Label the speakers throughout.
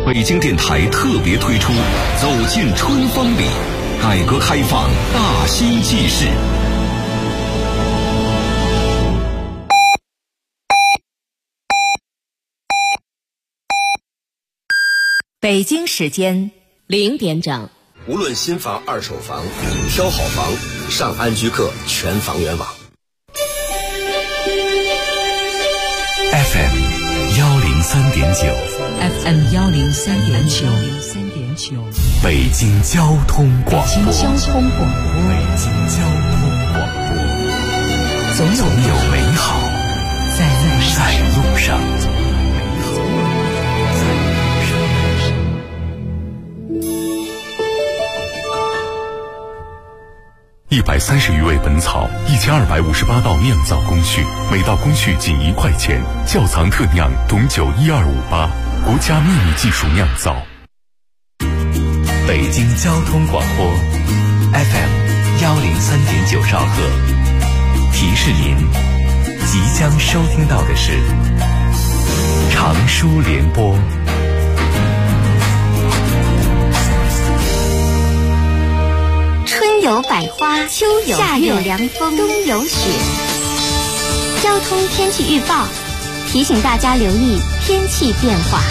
Speaker 1: 北京电台特别推出走进春风里，改革开放大新纪事。
Speaker 2: 北京时间0点整。
Speaker 3: 无论新房、二手房，挑好房，上安居客全房源网。
Speaker 1: FM 103.9
Speaker 2: FM 103.9
Speaker 1: 北京交通广播。
Speaker 2: 北京交通广播，总有美好在路上。
Speaker 1: 130余味本草，1258道酿造工序，每道工序仅1块钱。窖藏特酿董酒12588，国家秘密技术酿造。
Speaker 4: 北京交通广播 FM 103.9兆赫，提示您即将收听到的是长舒联播。
Speaker 5: 春有百花，秋有夏有凉风，冬有雪。交通天气预报提醒大家留意天气变化。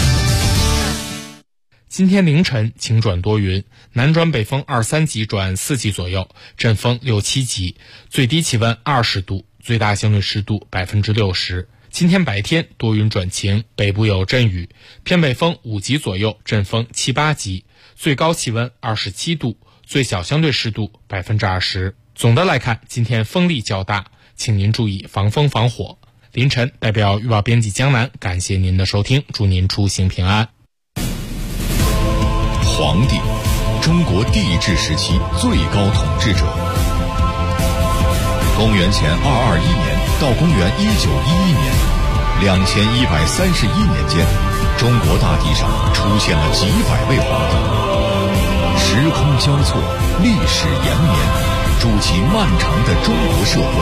Speaker 6: 今天凌晨晴转多云，南转北风2-3级转4级左右，阵风6-7级，最低气温20度，最大相对湿度60%。今天白天多云转晴，北部有阵雨，偏北风5级左右，阵风7-8级，最高气温27度，最小相对湿度20%。总的来看，今天风力较大，请您注意防风防火。凌晨代表预报编辑江南感谢您的收听，祝您出行平安。
Speaker 7: 皇帝，中国帝制时期最高统治者。公元前221年到公元1911年，2131年间，中国大地上出现了几百位皇帝。时空交错，历史延绵，筑起漫长的中国社会。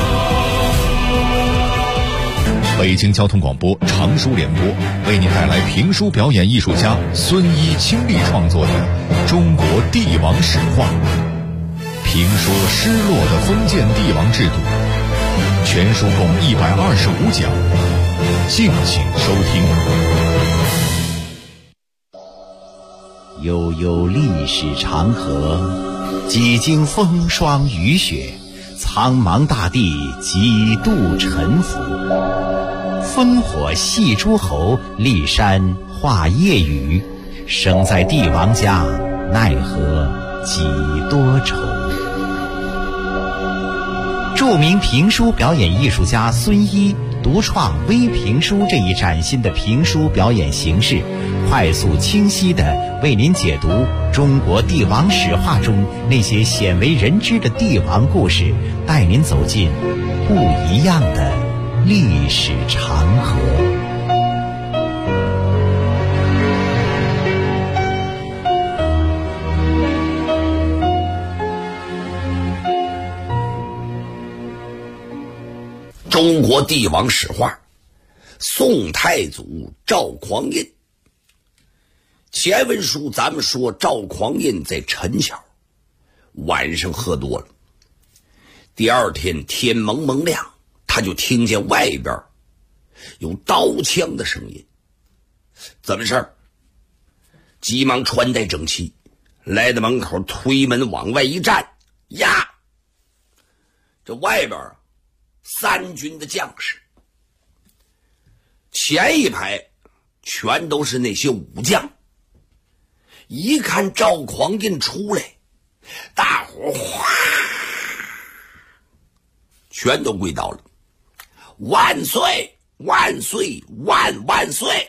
Speaker 7: 北京交通广播长舒联播为您带来评书表演艺术家孙一倾力创作的《中国帝王史话》，评说失落的封建帝王制度。全书共125讲，敬请收听。
Speaker 8: 悠悠历史长河，几经风霜雨雪，苍茫大地几度沉浮。烽火戏诸侯，骊山画夜雨，生在帝王家，奈何几多愁。著名评书表演艺术家孙一独创微评书这一崭新的评书表演形式，快速清晰地为您解读中国帝王史话中那些鲜为人知的帝王故事，带您走进不一样的历史长河。
Speaker 3: 中国帝王史话，宋太祖赵匡胤。前文书咱们说赵匡胤在陈桥晚上喝多了，第二天天蒙蒙亮，他就听见外边有刀枪的声音。怎么事儿？急忙穿戴整齐，来到门口，推门往外一站，呀，这外边3军的将士，前一排全都是那些武将。一看赵匡胤出来，大伙哗全都跪倒了，万岁万岁万万岁。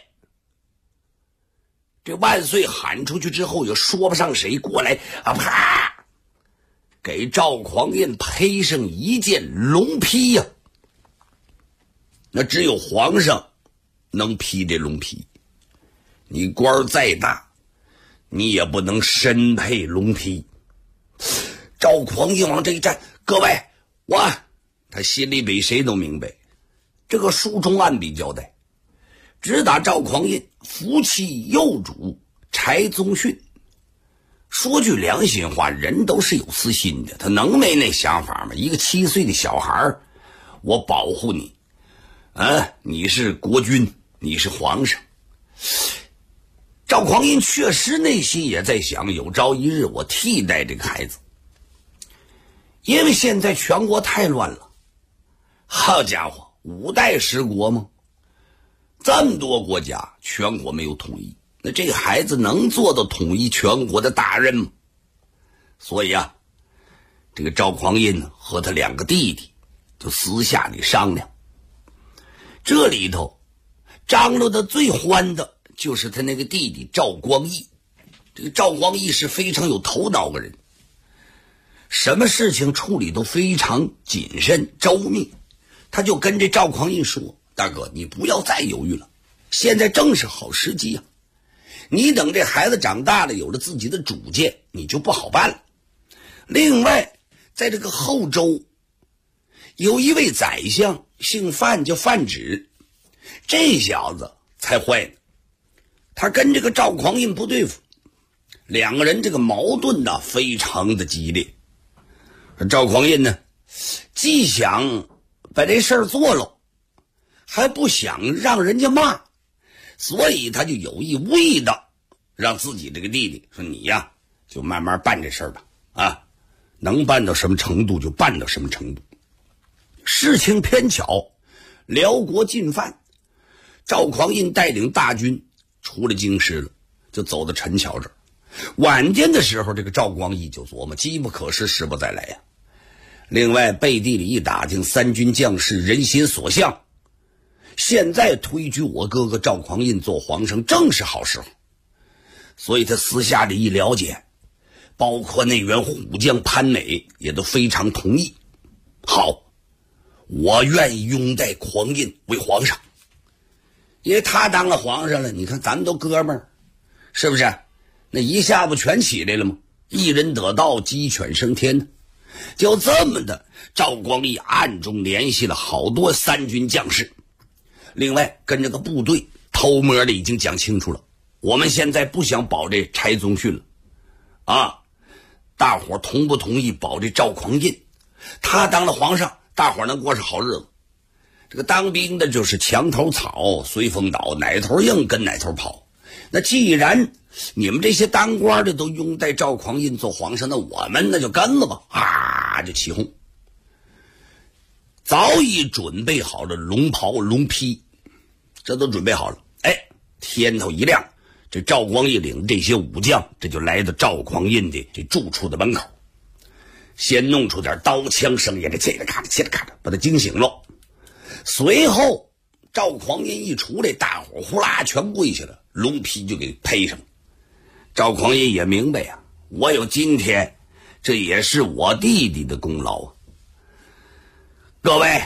Speaker 3: 这万岁喊出去之后，也说不上谁过来啊，啪给赵匡胤披上一件龙披呀。那只有皇上能披这龙披，你官再大，你也不能身配龙披。赵匡胤往这一站，各位，他心里比谁都明白，这个书中暗笔交代， 直打赵匡胤扶其幼主柴宗训。说句良心话，人都是有私心的，他能没那想法吗？一个7岁的小孩，我保护你啊，你是国君，你是皇上。赵匡胤确实内心也在想，有朝一日我替代这个孩子。因为现在全国太乱了，好家伙，5代十国吗？这么多国家，全国没有统一，那这个孩子能做到统一全国的大任吗？所以啊，这个赵匡胤呢和他2个弟弟就私下里商量。这里头张罗的最欢的就是他那个弟弟赵光义。这个赵光义是非常有头脑的人，什么事情处理都非常谨慎周密。他就跟这赵匡胤说，大哥，你不要再犹豫了，现在正是好时机啊，你等这孩子长大了，有了自己的主见，你就不好办了。另外在这个后周有一位宰相姓范，叫范芷，这小子才坏呢，他跟这个赵匡胤不对付，2个人这个矛盾呢非常的激烈。赵匡胤呢既想把这事儿做了，还不想让人家骂，所以他就有意无意的让自己这个弟弟说，你呀就慢慢办这事儿吧，啊，能办到什么程度就办到什么程度。事情偏巧，辽国进犯，赵匡胤带领大军出了京师了，就走到陈桥这儿。晚间的时候，这个赵光义就琢磨，机不可失，时不再来呀。另外背地里一打听，3军将士人心所向，现在推举我哥哥赵匡胤做皇上正是好时候。所以他私下里一了解，包括内员虎将潘美也都非常同意。好，我愿意拥戴匡胤为皇上，因为他当了皇上了，你看咱们都哥们儿，是不是？那一下不全起来了吗？一人得道，鸡犬升天呢。就这么的，赵光义暗中联系了好多3军将士，另外跟这个部队偷摸的已经讲清楚了，我们现在不想保这柴宗训了啊，大伙同不同意保这赵匡胤？他当了皇上，大伙能过上好日子。这个当兵的就是墙头草随风倒，哪头硬跟哪头跑。那既然你们这些当官的都拥戴赵匡胤做皇上，那我们那就跟了吧，啊，就起哄。早已准备好了龙袍龙披，这都准备好了。哎，天头一亮，这赵光义领这些武将，这就来到赵匡胤的这住处的门口，先弄出点刀枪声音，这切了咔嚓切了咔嚓，把他惊醒了。随后赵匡胤一出来，大伙呼啦全跪下了，龙皮就给披上。赵匡胤也明白呀，我有今天，这也是我弟弟的功劳啊。各位，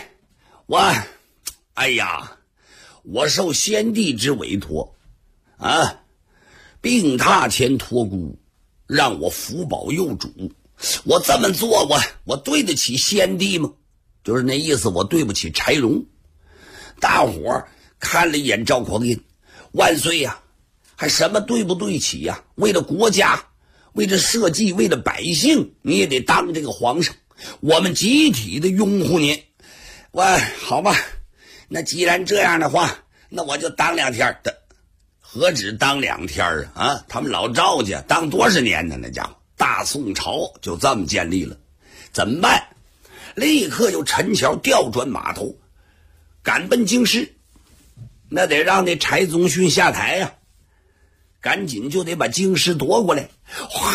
Speaker 3: 我受先帝之委托啊，病榻前托孤，让我辅保幼主，我这么做，我对得起先帝吗？就是那意思，我对不起柴荣。大伙看了一眼赵匡胤，万岁呀，还什么对不对起呀？为了国家，为了社稷，为了百姓，你也得当这个皇上，我们集体的拥护您。好吧，那既然这样的话，那我就当2天的。何止当2天啊！他们老赵家当多少年呢？那家伙，大宋朝就这么建立了。怎么办？立刻就陈桥调转码头，赶奔京师。那得让那柴宗训下台呀，赶紧就得把京师夺过来。哗，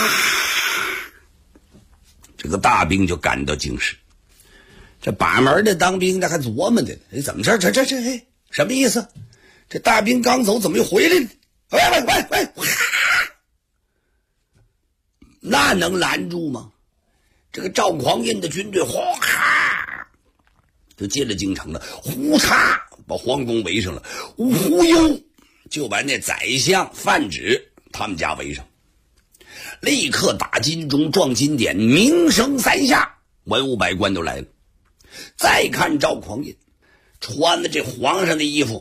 Speaker 3: 这个大兵就赶到京师。这把门的当兵的还琢磨的，怎么这什么意思？这大兵刚走，怎么又回来了？喂！那能拦住吗？这个赵匡胤的军队哗就进了京城了，呼嚓把皇宫围上了，忽悠就把那宰相范芷他们家围上，立刻打金钟撞金典，名声3下，文武百官都来了。再看赵匡胤穿的这皇上的衣服，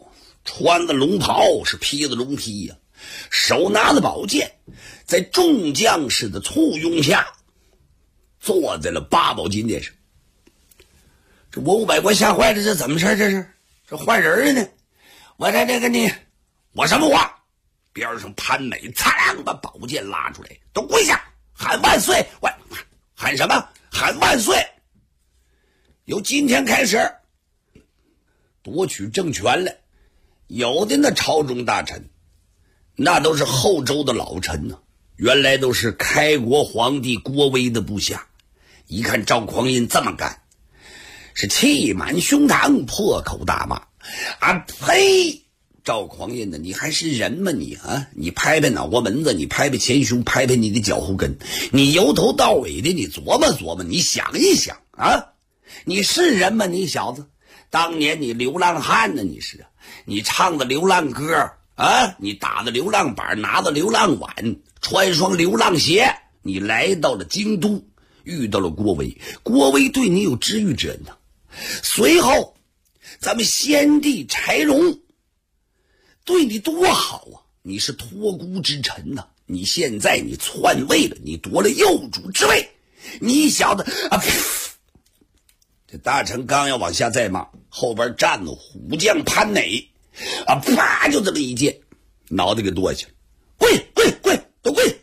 Speaker 3: 穿着龙袍，是披着龙披呀，手拿着宝剑，在众将士的簇拥下，坐在了八宝金殿上。这文武百官吓坏了，这怎么事？这换人呢？我在这个你，我什么话？边上潘美擦把宝剑拉出来，都跪下，喊万岁！喊什么？喊万岁！由今天开始，夺取政权了。有的那朝中大臣，那都是后周的老臣呢，原来都是开国皇帝郭威的部下。一看赵匡胤这么干，是气满胸膛，破口大骂：“啊呸！赵匡胤呢？你还是人吗你啊？你拍拍脑瓜门子，你拍拍前胸，拍拍你的脚后跟，你由头到尾的你琢磨琢磨，你想一想啊，你是人吗你小子？当年你流浪汉呢，你是啊，你唱的流浪歌啊，你打的流浪板，拿的流浪碗，穿双流浪鞋，你来到了京都，遇到了郭威，郭威对你有知遇之恩呢。随后咱们先帝柴荣对你多好啊！你是托孤之臣呐，你现在你篡位了，你夺了右主之位，你小子啊！这大臣刚要往下再骂，后边站了虎将潘美啊，啪就这么一剑，脑袋给剁下去了，跪，都跪！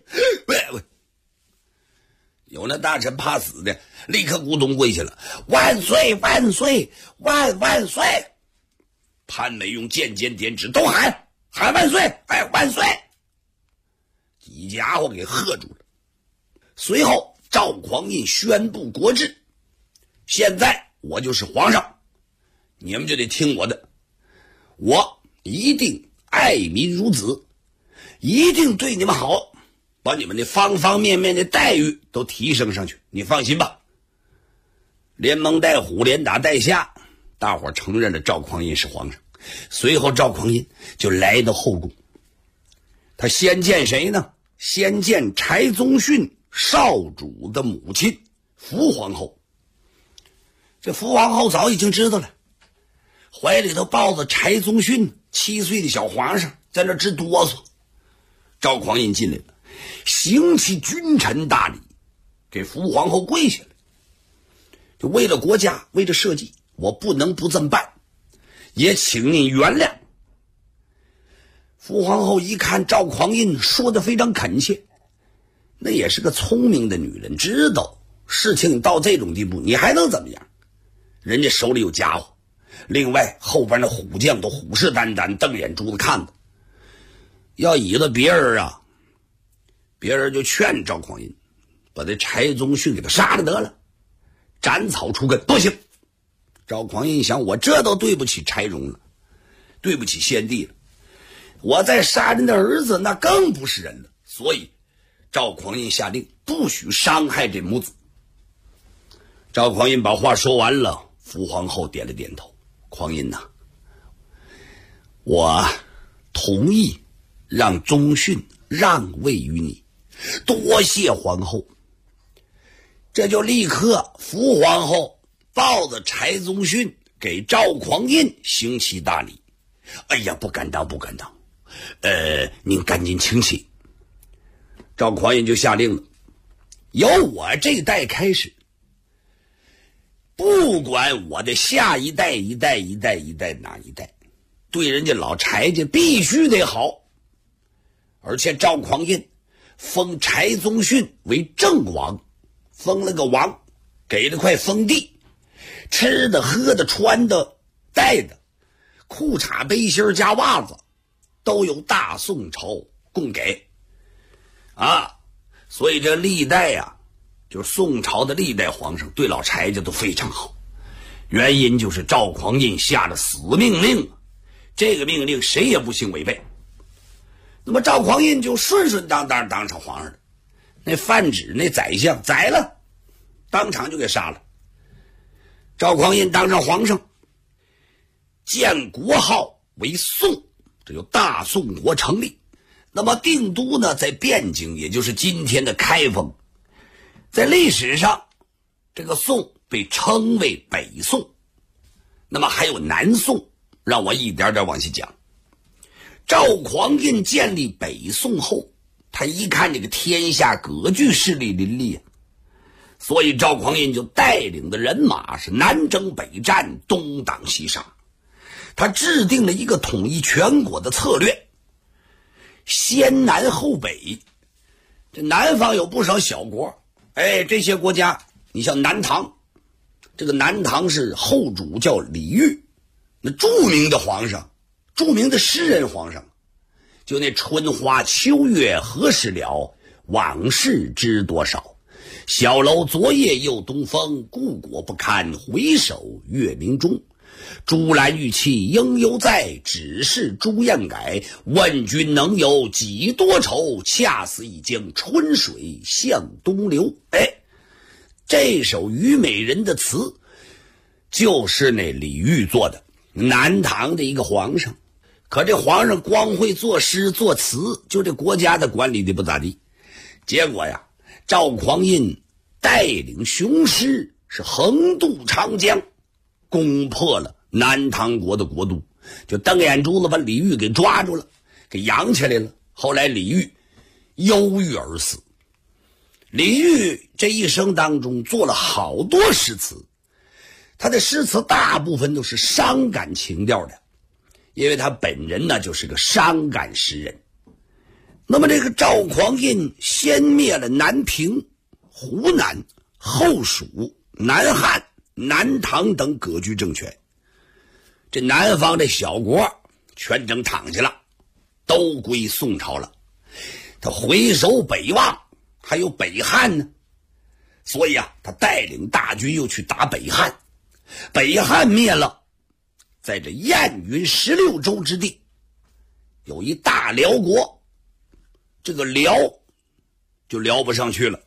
Speaker 3: 有那大臣怕死的，立刻咕咚跪下了，万岁万岁万岁！潘美用剑尖点指，都喊万岁！哎，万岁！几家伙给喝住了。随后赵匡胤宣布国制，现在我就是皇上，你们就得听我的，我一定爱民如子，一定对你们好，把你们的方方面面的待遇都提升上去，你放心吧。连蒙带虎，连打带下，大伙承认了赵匡胤是皇上。随后赵匡胤就来到后宫，他先见谁呢？先见柴宗训少主的母亲福皇后。这福皇后早已经知道了，怀里头抱着柴宗训7岁的小皇上，在那直哆嗦。赵匡胤进来了，行起君臣大礼，给福皇后跪下了。就为了国家，为了社稷，我不能不这么办，也请您原谅。福皇后一看赵匡胤说的非常恳切，那也是个聪明的女人，知道事情到这种地步你还能怎么样，人家手里有家伙，另外后边那虎将都虎视眈眈，瞪眼珠子看的。要以了别人啊，别人就劝赵匡胤把这柴宗训给他杀了得了，斩草除根。不行，赵匡胤想，我这都对不起柴荣了，对不起先帝了，我再杀人的儿子那更不是人了。所以赵匡胤下令不许伤害这母子。赵匡胤把话说完了，福皇后点了点头。匡胤呐，我同意让宗训让位于你，多谢皇后。这就立刻福皇后抱着柴宗训给赵匡胤行起大礼。哎呀，不敢当，您赶紧请起。赵匡胤就下令了，由我这代开始，不管我的下一代哪一代，对人家老柴家必须得好。而且赵匡胤封柴宗训为正王，封了个王，给了块封地，吃的喝的穿的戴的，裤衩背心加袜子都由大宋朝供给啊。所以这历代啊，就是宋朝的历代皇上对老柴家都非常好，原因就是赵匡胤下了死命令，这个命令谁也不行违背。那么赵匡胤就顺顺当当当上皇上了，那范芷那宰相宰了，当场就给杀了。赵匡胤当上皇上，建国号为宋，这就大宋国成立。那么定都呢，在汴京，也就是今天的开封。在历史上，这个宋被称为北宋，那么还有南宋，让我一点点往下讲。 赵匡胤建立北宋后，他一看这个天下割据势力林立啊，所以赵匡胤就带领的人马是南征北战，东挡西杀。他制定了一个统一全国的策略，先南后北。这南方有不少小国，这些国家，你像南唐，这个南唐是后主叫李煜，那著名的皇上，著名的诗人皇上，就那春花秋月何时了，往事知多少。小楼昨夜又东风，故国不堪回首月明中。朱兰玉砌应犹在，只是朱颜改。问君能有几多愁，恰似一江春水向东流。这首虞美人的词就是那李煜做的，南唐的一个皇上。可这皇上光会作诗作词，就这国家的管理的不咋地。结果呀，赵匡胤带领雄师是横渡长江，攻破了南唐国的国都，就瞪眼珠子把李煜给抓住了，给养起来了。后来李煜忧郁而死。李煜这一生当中做了好多诗词，他的诗词大部分都是伤感情调的，因为他本人呢就是个伤感诗人。那么这个赵匡胤先灭了南平、湖南、后蜀、南汉、南唐等割据政权，这南方这小国全整躺下了，都归宋朝了。他回首北望，还有北汉呢，所以啊，他带领大军又去打北汉。北汉灭了，在这燕云16州之地有一大辽国，这个辽就聊不上去了。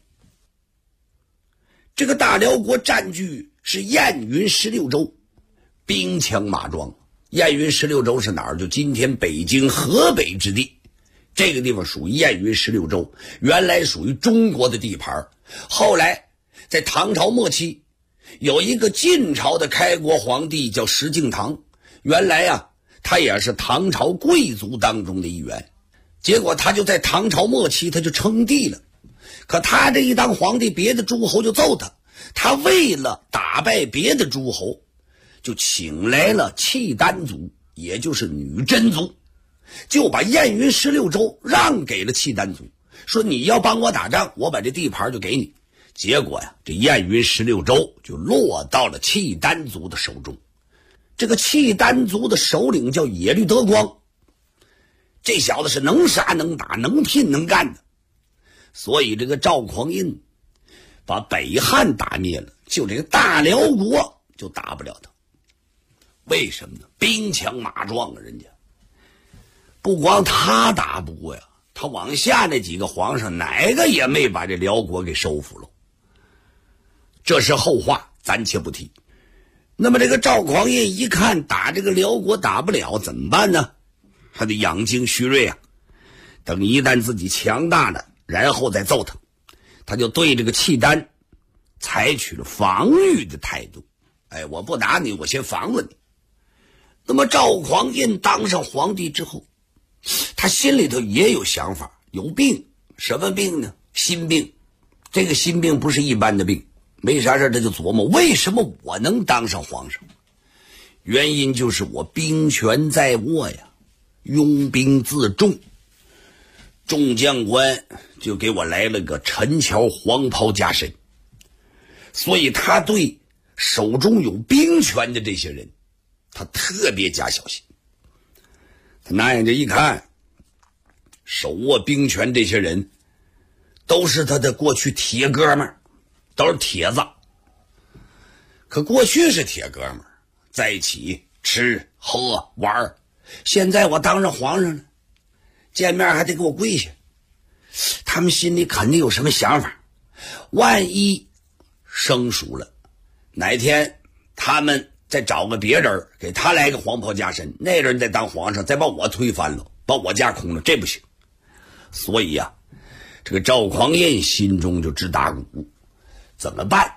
Speaker 3: 这个大辽国占据是燕云16州，兵强马壮。燕云16州是哪儿？就今天北京河北之地，这个地方属于燕云16州，原来属于中国的地盘。后来在唐朝末期，有一个晋朝的开国皇帝叫石敬瑭，原来啊，他也是唐朝贵族当中的一员。结果他就在唐朝末期他就称帝了，可他这一当皇帝，别的诸侯就揍他。他为了打败别的诸侯，就请来了契丹族，也就是女真族，就把燕云16州让给了契丹族，说你要帮我打仗，我把这地盘就给你。结果呀，这燕云16州就落到了契丹族的手中。这个契丹族的首领叫耶律德光，这小子是能杀能打能拼能干的，所以这个赵匡胤把北汉打灭了，就这个大辽国就打不了他。为什么呢？兵强马壮啊，人家不光他打不过呀，他往下那几个皇上哪个也没把这辽国给收服了。这是后话，暂且不提。那么这个赵匡胤一看打这个辽国打不了，怎么办呢？还得养精蓄锐啊，等一旦自己强大了，然后再揍他。他就对这个契丹采取了防御的态度。我不打你，我先防了你。那么赵匡胤当上皇帝之后，他心里头也有想法，有病。什么病呢？心病。这个心病不是一般的病，没啥事他就琢磨，为什么我能当上皇上？原因就是我兵权在握呀，拥兵自重。众将官就给我来了个陈桥黄袍加身，所以他对手中有兵权的这些人，他特别加小心。他拿眼睛一看，手握兵权这些人都是他的过去铁哥们儿，都是铁子。可过去是铁哥们儿，在一起吃喝玩，现在我当上皇上了，见面还得给我跪下。他们心里肯定有什么想法，万一生疏了，哪天他们再找个别人给他来个黄袍加身，那人再当皇上，再把我推翻了，把我架空了，这不行。所以呀，这个赵匡胤心中就直打鼓，怎么办？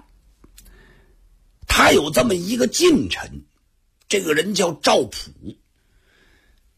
Speaker 3: 他有这么一个近臣，这个人叫赵普。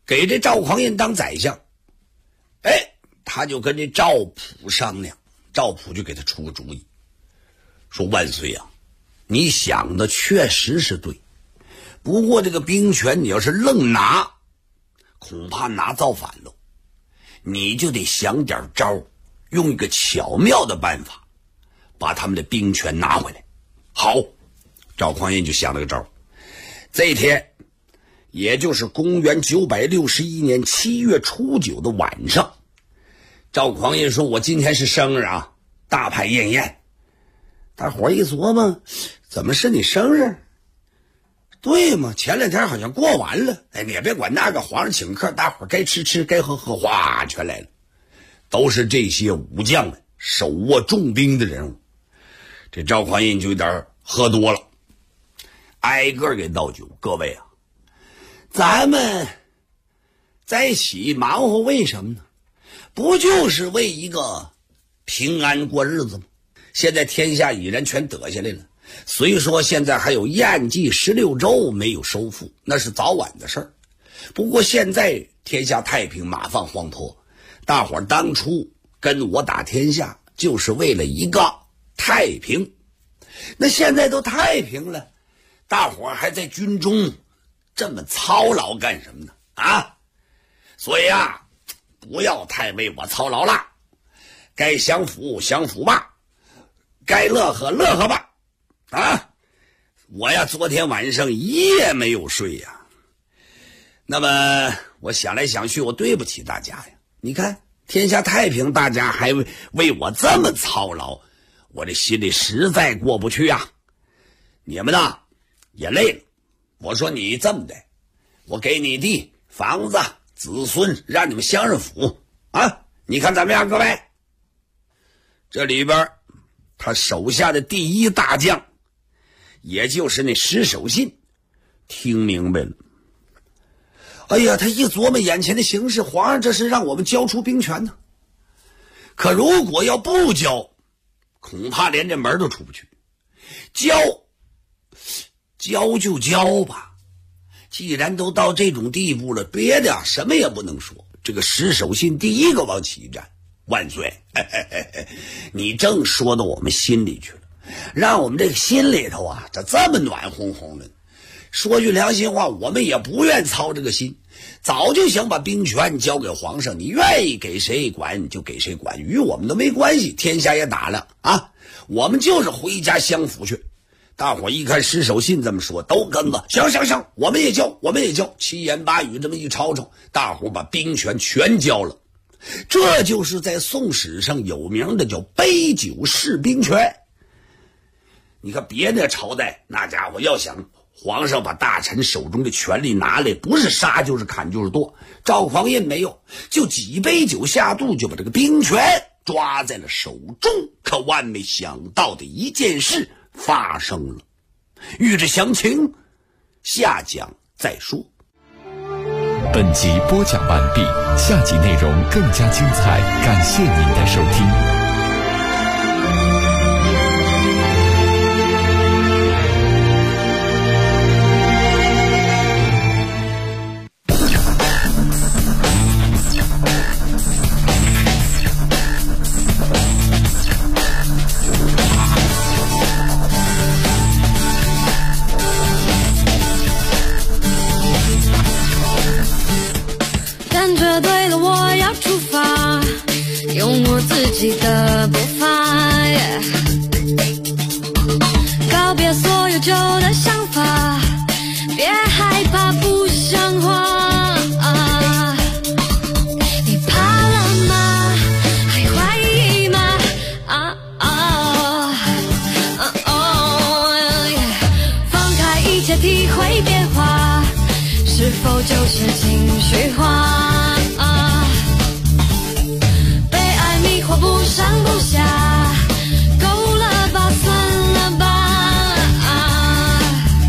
Speaker 3: 给这赵匡胤当宰相。他就跟这赵普商量，赵普就给他出个主意，说万岁啊，你想的确实是对，不过这个兵权你要是愣拿，恐怕拿造反了，你就得想点招，用一个巧妙的办法把他们的兵权拿回来。好，赵匡胤就想了个招。这一天也就是公元961年7月初9的晚上，赵匡胤说，我今天是生日啊，大排宴宴。大伙一琢磨，怎么是你生日？对嘛，前2天好像过完了。你也别管那个，皇上请客，大伙该吃吃，该喝喝，哗全来了，都是这些武将们，手握重兵的人物。这赵匡胤就有点喝多了，挨个给倒酒。各位啊，咱们在一起忙活为什么呢？不就是为一个平安过日子吗？现在天下已然全得下来了，虽说现在还有燕冀16州没有收复，那是早晚的事儿。不过现在天下太平，马放黄坡，大伙儿当初跟我打天下就是为了一个太平。那现在都太平了，大伙儿还在军中这么操劳干什么呢？所以啊，不要太为我操劳了，该享福享福吧，该乐呵乐呵吧。我呀昨天晚上一夜没有睡呀。那么我想来想去，我对不起大家呀。你看天下太平，大家还为我这么操劳，我这心里实在过不去啊。你们呢也累了，我说你这么的，我给你地房子子孙，让你们享享福啊！你看怎么样，各位？这里边他手下的第一大将，也就是那石守信，听明白了。哎呀，他一琢磨眼前的形势，皇上这是让我们交出兵权呢。可如果要不交，恐怕连这门都出不去。交就交吧，既然都到这种地步了，别的什么也不能说。这个石守信第一个往起站，万岁，你正说到我们心里去了，让我们这个心里头啊，这么暖烘烘的。说句良心话，我们也不愿操这个心，早就想把兵权交给皇上，你愿意给谁管就给谁管，与我们都没关系，天下也打了啊，我们就是回家享福去。大伙一看石守信这么说，都跟着行，我们也交，七言八语这么一吵吵，大伙把兵权全交了。这就是在宋史上有名的叫杯酒释兵权。你看别的朝代，那家伙要想皇上把大臣手中的权力拿来，不是杀就是砍就是剁。赵匡胤没有，就几杯酒下肚就把这个兵权抓在了手中。可万没想到的一件事发生了，欲知详情，下讲再说。
Speaker 4: 本集播讲完毕，下集内容更加精彩，感谢您的收听。
Speaker 9: 用我自己的步伐，告别所有旧的想法，别害怕不像话。你怕了吗？还怀疑吗？放开一切，体会变化，是否就是情绪化？不上不下，够了吧，算了吧。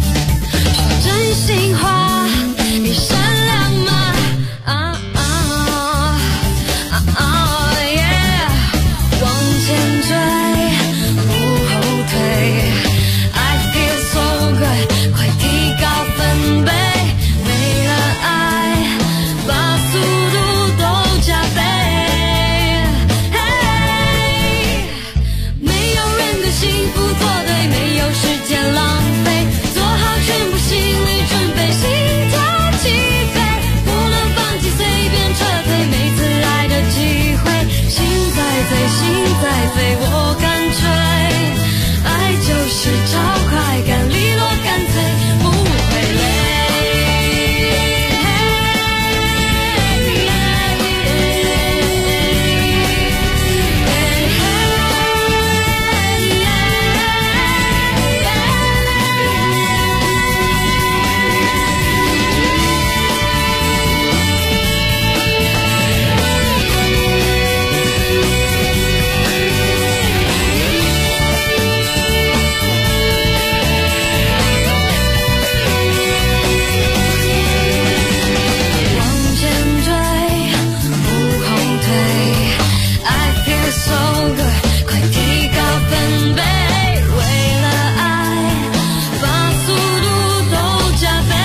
Speaker 9: 首歌，快提高分贝，为了爱把速度都加倍。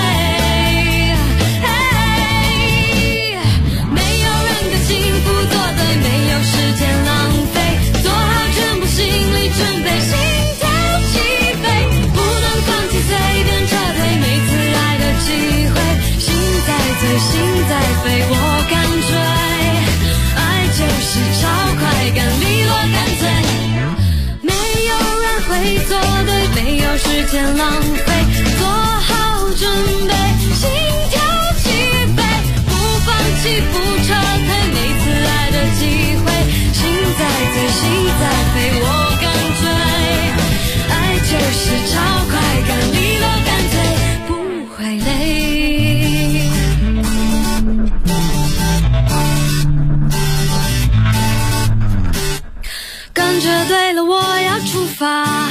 Speaker 9: 没有人跟幸福作对，没有时间浪费，做好全部心理准备，心跳起飞，不能放弃，随便撤退，每次爱的机会，心在醉，心在飞，我敢追，爱就是超快感，利落干脆，没有人会做对，没有时间浪费，做好准备，心跳起飞，不放弃，不撤退，每次爱的机会，心在醉，心在飞，我敢追，爱就是超快感，利落干脆，不会累。感觉对了，我要出发。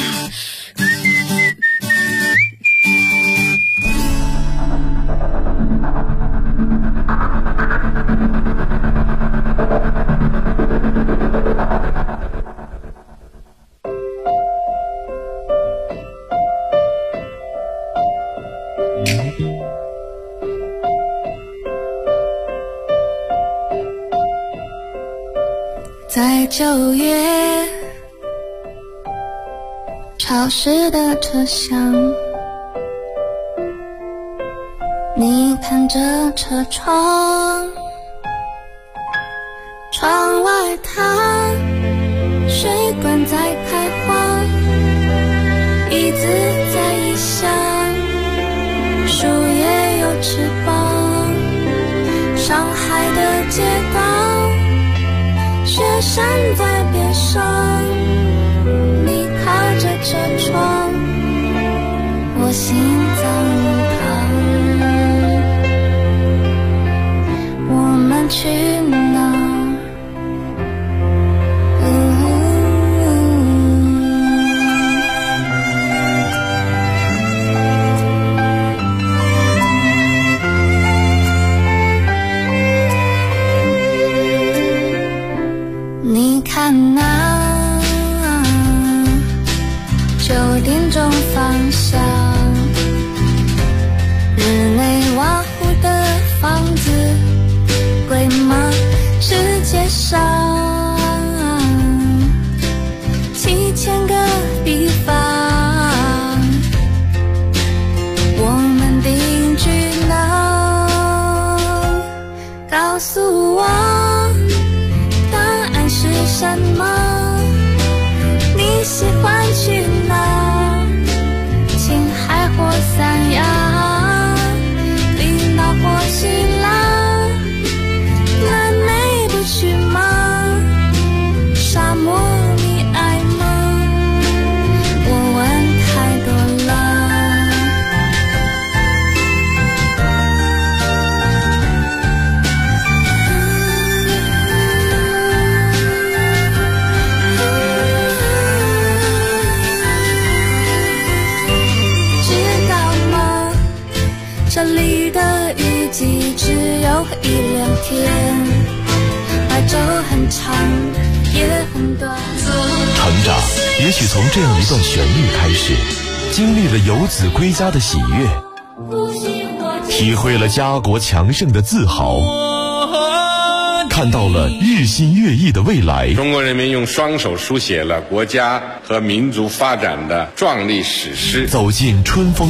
Speaker 9: 在9月潮湿的车厢，你看着车窗，窗外它水管在开花，椅子在异乡，树叶有翅膀，上海的街道，雪山在边上，你靠着车窗，我心脏疼，我们去哪？你看那9点钟方向，日内瓦湖的房子贵吗？世界上7000个地方，我们定居哪？告诉我是什么？你喜欢去哪？青海或三亚，冰岛或希腊，南美不去吗？沙漠你爱吗？我问太多了。这里的雨季只有1-2天，白昼很长，夜很短。
Speaker 10: 成长也许从这样一段旋律开始，经历了游子归家的喜悦，体会了家国强盛的自豪，看到了日新月异的未来。
Speaker 11: 中国人民用双手书写了国家和民族发展的壮丽史诗，
Speaker 10: 走进春风